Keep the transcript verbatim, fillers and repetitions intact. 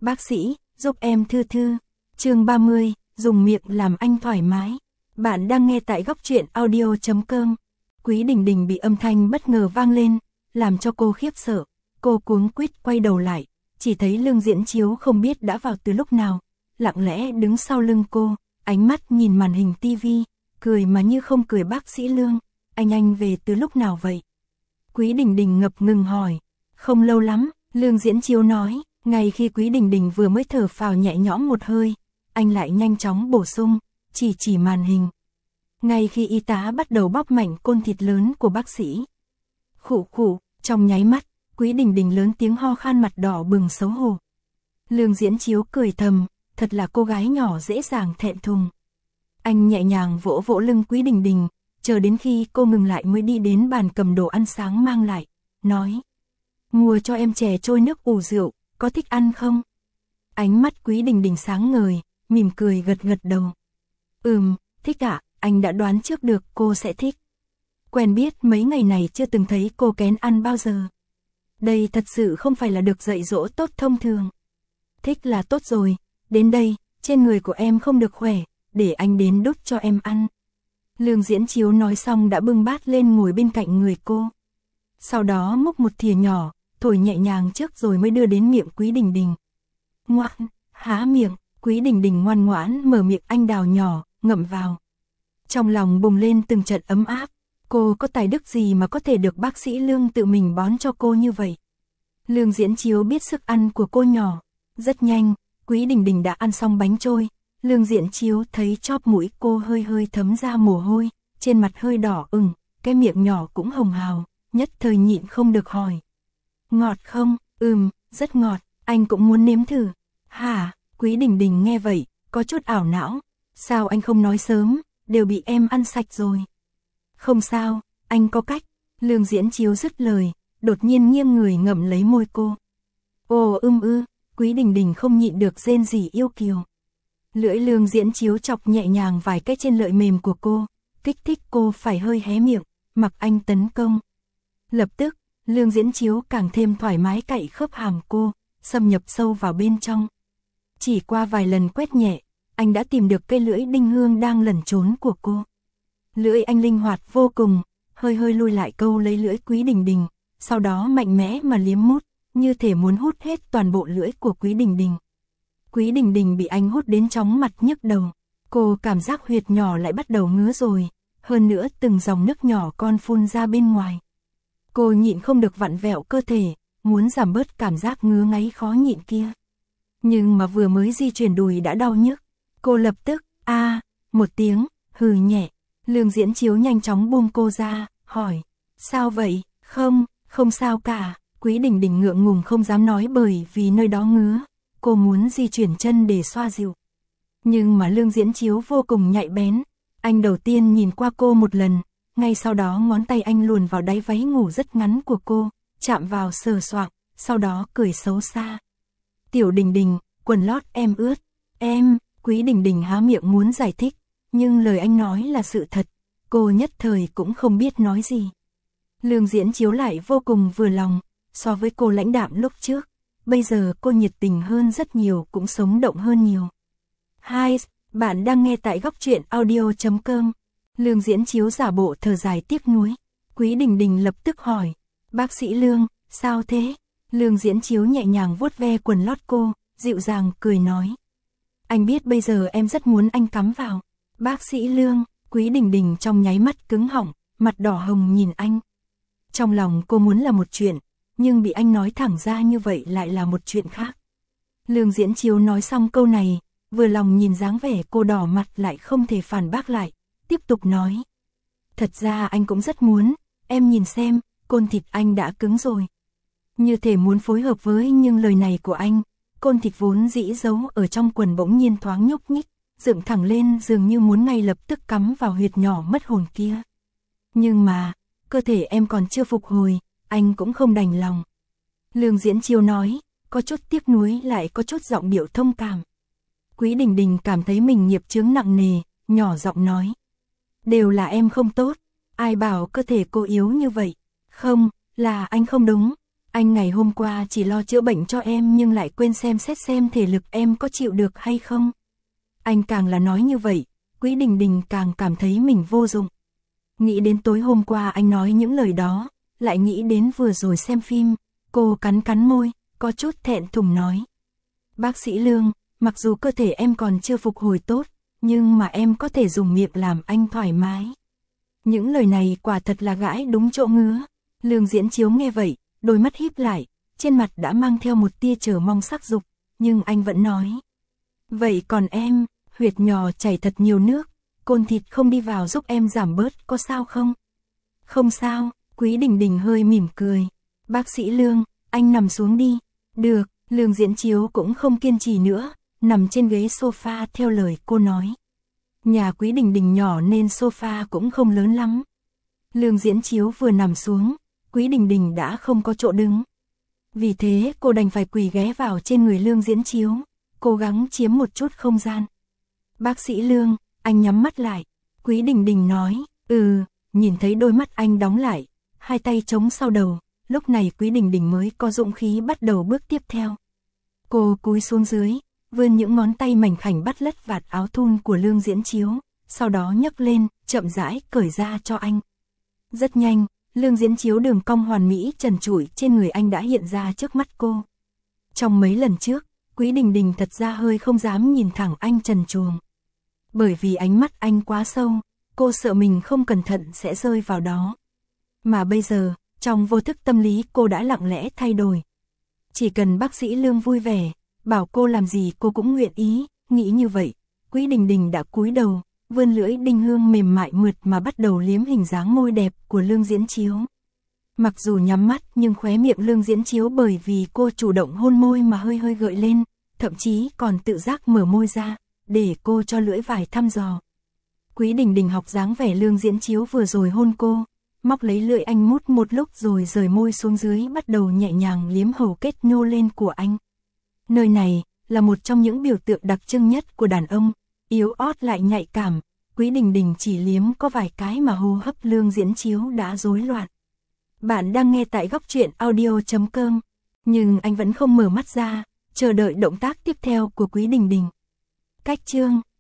Bác sĩ, giúp em thư thư. Chương ba mươi, dùng miệng làm anh thoải mái. Bạn đang nghe tại góc truyện audio chấm com. Quý Đình Đình bị âm thanh bất ngờ vang lên, làm cho cô khiếp sợ. Cô cuống quýt quay đầu lại, chỉ thấy Lương Diễn Chiếu không biết đã vào từ lúc nào, lặng lẽ đứng sau lưng cô, ánh mắt nhìn màn hình tivi, cười mà như không cười. Bác sĩ Lương, anh anh về từ lúc nào vậy? Quý Đình Đình ngập ngừng hỏi. Không lâu lắm, Lương Diễn Chiếu nói. Ngay khi Quý Đình Đình vừa mới thở phào nhẹ nhõm một hơi, anh lại nhanh chóng bổ sung, chỉ chỉ màn hình. Ngay khi y tá bắt đầu bóp mảnh côn thịt lớn của bác sĩ. Khụ khụ, trong nháy mắt, Quý Đình Đình lớn tiếng ho khan, mặt đỏ bừng xấu hổ. Lương Diễn Chiếu cười thầm, thật là cô gái nhỏ dễ dàng thẹn thùng. Anh nhẹ nhàng vỗ vỗ lưng Quý Đình Đình, chờ đến khi cô ngừng lại mới đi đến bàn cầm đồ ăn sáng mang lại, nói. Mua cho em chè trôi nước ủ rượu, có thích ăn không? Ánh mắt Quý Đình Đình sáng ngời, mỉm cười gật gật đầu. Ừm, thích ạ, anh đã đoán trước được cô sẽ thích. Quen biết mấy ngày này chưa từng thấy cô kén ăn bao giờ. Đây thật sự không phải là được dạy dỗ tốt thông thường. Thích là tốt rồi, đến đây, trên người của em không được khỏe, để anh đến đút cho em ăn. Lương Diễn Chiếu nói xong đã bưng bát lên ngồi bên cạnh người cô. Sau đó múc một thìa nhỏ, thổi nhẹ nhàng trước rồi mới đưa đến miệng Quý Đình Đình. Ngoan, há miệng, Quý Đình Đình ngoan ngoãn mở miệng anh đào nhỏ, ngậm vào. Trong lòng bùng lên từng trận ấm áp, cô có tài đức gì mà có thể được bác sĩ Lương tự mình bón cho cô như vậy. Lương Diễn Chiếu biết sức ăn của cô nhỏ. Rất nhanh, Quý Đình Đình đã ăn xong bánh trôi. Lương Diễn Chiếu thấy chóp mũi cô hơi hơi thấm ra mồ hôi, trên mặt hơi đỏ ửng, cái miệng nhỏ cũng hồng hào, nhất thời nhịn không được hỏi. Ngọt không? Ừm, rất ngọt, anh cũng muốn nếm thử. Hả? Quý Đình Đình nghe vậy, có chút ảo não. Sao anh không nói sớm, đều bị em ăn sạch rồi. Không sao, anh có cách. Lương Diễn Chiếu dứt lời, đột nhiên nghiêng người ngậm lấy môi cô. Ồ ưm ư, Quý Đình Đình không nhịn được rên rỉ yêu kiều. Lưỡi Lương Diễn Chiếu chọc nhẹ nhàng vài cái trên lợi mềm của cô, kích thích cô phải hơi hé miệng, mặc anh tấn công. Lập tức, Lương Diễn Chiếu càng thêm thoải mái cạy khớp hàm cô, xâm nhập sâu vào bên trong. Chỉ qua vài lần quét nhẹ, anh đã tìm được cây lưỡi đinh hương đang lẩn trốn của cô. Lưỡi anh linh hoạt vô cùng, hơi hơi lui lại câu lấy lưỡi Quý Đình Đình, sau đó mạnh mẽ mà liếm mút, như thể muốn hút hết toàn bộ lưỡi của Quý Đình Đình. Quý Đình Đình bị anh hút đến chóng mặt nhức đầu, cô cảm giác huyệt nhỏ lại bắt đầu ngứa rồi, hơn nữa từng dòng nước nhỏ con phun ra bên ngoài. Cô nhịn không được vặn vẹo cơ thể, muốn giảm bớt cảm giác ngứa ngáy khó nhịn kia. Nhưng mà vừa mới di chuyển đùi đã đau nhức, cô lập tức, a à, một tiếng, hừ nhẹ. Lương Diễn Chiếu nhanh chóng buông cô ra, hỏi, sao vậy? Không, không sao cả. Quý Đình Đình ngượng ngùng không dám nói bởi vì nơi đó ngứa, cô muốn di chuyển chân để xoa dịu. Nhưng mà Lương Diễn Chiếu vô cùng nhạy bén, anh đầu tiên nhìn qua cô một lần, ngay sau đó ngón tay anh luồn vào đáy váy ngủ rất ngắn của cô, chạm vào sờ soạng, sau đó cười xấu xa. Tiểu Đình Đình, quần lót em ướt. Em, Quý Đình Đình há miệng muốn giải thích, nhưng lời anh nói là sự thật, cô nhất thời cũng không biết nói gì. Lương Diễn Chiếu lại vô cùng vừa lòng, so với cô lãnh đạm lúc trước, bây giờ cô nhiệt tình hơn rất nhiều, cũng sống động hơn nhiều. Hi, bạn đang nghe tại góc truyện audio chấm com. Lương Diễn Chiếu giả bộ thở dài tiếc nuối. Quý Đình Đình lập tức hỏi, bác sĩ Lương, sao thế? Lương Diễn Chiếu nhẹ nhàng vuốt ve quần lót cô, dịu dàng cười nói. Anh biết bây giờ em rất muốn anh cắm vào. Bác sĩ Lương, Quý Đình Đình trong nháy mắt cứng họng, mặt đỏ hồng nhìn anh. Trong lòng cô muốn là một chuyện, nhưng bị anh nói thẳng ra như vậy lại là một chuyện khác. Lương Diễn Chiếu nói xong câu này, vừa lòng nhìn dáng vẻ cô đỏ mặt lại không thể phản bác lại, tiếp tục nói. Thật ra anh cũng rất muốn, em nhìn xem, côn thịt anh đã cứng rồi. Như thể muốn phối hợp với nhưng lời này của anh, côn thịt vốn dĩ giấu ở trong quần bỗng nhiên thoáng nhúc nhích, dựng thẳng lên dường như muốn ngay lập tức cắm vào huyệt nhỏ mất hồn kia. Nhưng mà, cơ thể em còn chưa phục hồi, anh cũng không đành lòng. Lương Diễn Chiếu nói, có chút tiếc nuối lại có chút giọng điệu thông cảm. Quý Đình Đình cảm thấy mình nghiệp chướng nặng nề, nhỏ giọng nói. Đều là em không tốt, ai bảo cơ thể cô yếu như vậy. Không, là anh không đúng, Anh ngày hôm qua chỉ lo chữa bệnh cho em nhưng lại quên xem xét xem thể lực em có chịu được hay không. Anh càng là nói như vậy, Quý Đình Đình càng cảm thấy mình vô dụng. Nghĩ đến tối hôm qua anh nói những lời đó, lại nghĩ đến vừa rồi xem phim, cô cắn cắn môi, có chút thẹn thùng nói. Bác sĩ Lương, mặc dù cơ thể em còn chưa phục hồi tốt, nhưng mà em có thể dùng miệng làm anh thoải mái. Những lời này quả thật là gãi đúng chỗ ngứa. Lương Diễn Chiếu nghe vậy, đôi mắt híp lại, trên mặt đã mang theo một tia chờ mong sắc dục, nhưng anh vẫn nói. Vậy còn em, huyệt nhỏ chảy thật nhiều nước, côn thịt không đi vào giúp em giảm bớt có sao không? Không sao, Quý Đình Đình hơi mỉm cười. Bác sĩ Lương, anh nằm xuống đi. Được, Lương Diễn Chiếu cũng không kiên trì nữa, nằm trên ghế sofa theo lời cô nói. Nhà Quý Đình Đình nhỏ nên sofa cũng không lớn lắm. Lương Diễn Chiếu vừa nằm xuống, Quý Đình Đình đã không có chỗ đứng. Vì thế cô đành phải quỳ ghé vào trên người Lương Diễn Chiếu, cố gắng chiếm một chút không gian. Bác sĩ Lương, anh nhắm mắt lại. Quý Đình Đình nói, ừ, nhìn thấy đôi mắt anh đóng lại, hai tay chống sau đầu, lúc này Quý Đình Đình mới có dũng khí bắt đầu bước tiếp theo. Cô cúi xuống dưới, vươn những ngón tay mảnh khảnh bắt lất vạt áo thun của Lương Diễn Chiếu, sau đó nhấc lên, chậm rãi cởi ra cho anh. Rất nhanh, Lương Diễn Chiếu đường cong hoàn mỹ trần trụi trên người anh đã hiện ra trước mắt cô. Trong mấy lần trước, Quý Đình Đình thật ra hơi không dám nhìn thẳng anh trần truồng. Bởi vì ánh mắt anh quá sâu, cô sợ mình không cẩn thận sẽ rơi vào đó. Mà bây giờ, trong vô thức tâm lý cô đã lặng lẽ thay đổi. Chỉ cần bác sĩ Lương vui vẻ, bảo cô làm gì cô cũng nguyện ý, nghĩ như vậy. Quý Đình Đình đã cúi đầu, vươn lưỡi đinh hương mềm mại mượt mà bắt đầu liếm hình dáng môi đẹp của Lương Diễn Chiếu. Mặc dù nhắm mắt nhưng khóe miệng Lương Diễn Chiếu bởi vì cô chủ động hôn môi mà hơi hơi gợi lên, thậm chí còn tự giác mở môi ra, để cô cho lưỡi vải thăm dò. Quý Đình Đình học dáng vẻ Lương Diễn Chiếu vừa rồi hôn cô, móc lấy lưỡi anh mút một lúc rồi rời môi xuống dưới bắt đầu nhẹ nhàng liếm hầu kết nhô lên của anh. Nơi này là một trong những biểu tượng đặc trưng nhất của đàn ông, yếu ớt lại nhạy cảm. Quý Đình Đình chỉ liếm có vài cái mà hô hấp Lương Diễn Chiếu đã rối loạn. Bạn đang nghe tại góc truyện audio chấm com, nhưng anh vẫn không mở mắt ra, chờ đợi động tác tiếp theo của Quý Đình Đình. Cách chương